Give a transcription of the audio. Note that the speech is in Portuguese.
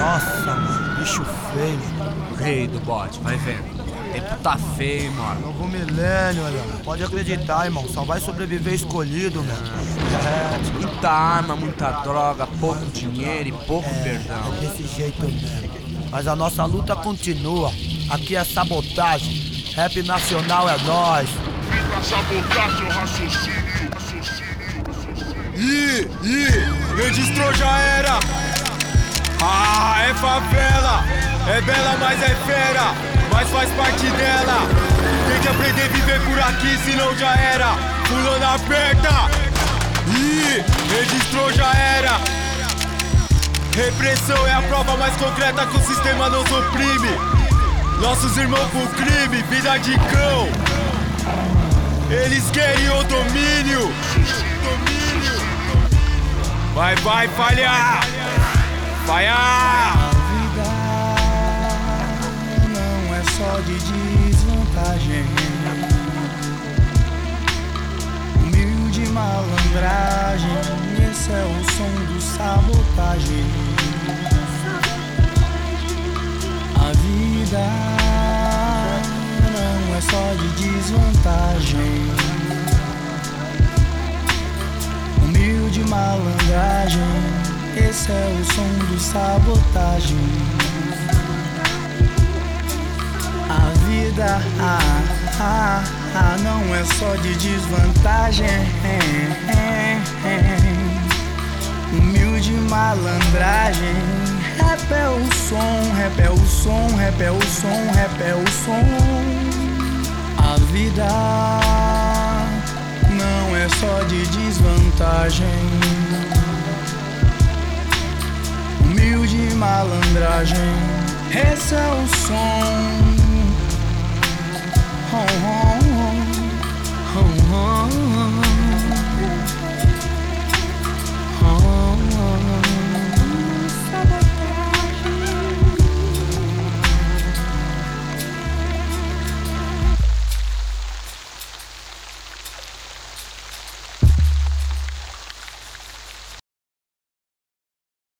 Nossa, mano, bicho feio. Rei do bote, vai vendo. O tempo tá feio, mano. Novo milênio, olha. Pode acreditar, irmão. Só vai sobreviver escolhido, mano. Muita arma, muita droga, pouco dinheiro e pouco perdão. É desse jeito mesmo. Mas a nossa luta continua. Aqui é sabotagem. Rap nacional é nós. Fica sabotar seu raciocínio. Registrou já era. Ah, é favela. É bela, mas é fera. Mas faz parte dela. Tem que aprender a viver por aqui, senão já era. Fulano aperta. Registrou já era. Repressão é a prova mais concreta que o sistema nos oprime. Nossos irmãos com crime, vida de cão. Eles querem o domínio. Vai falhar. Falhar. Não é só de desvantagem. Humilde malandragem. Esse é o som do sabotagem. A vida não é só de desvantagem. Humilde malandragem. Esse é o som do sabotagem. A vida não é só de desvantagem. Humilde malandragem. Rap é o som, rap é o som, rap é o som, rap é o som. A vida não é só de desvantagem. Humilde malandragem. Esse é o som.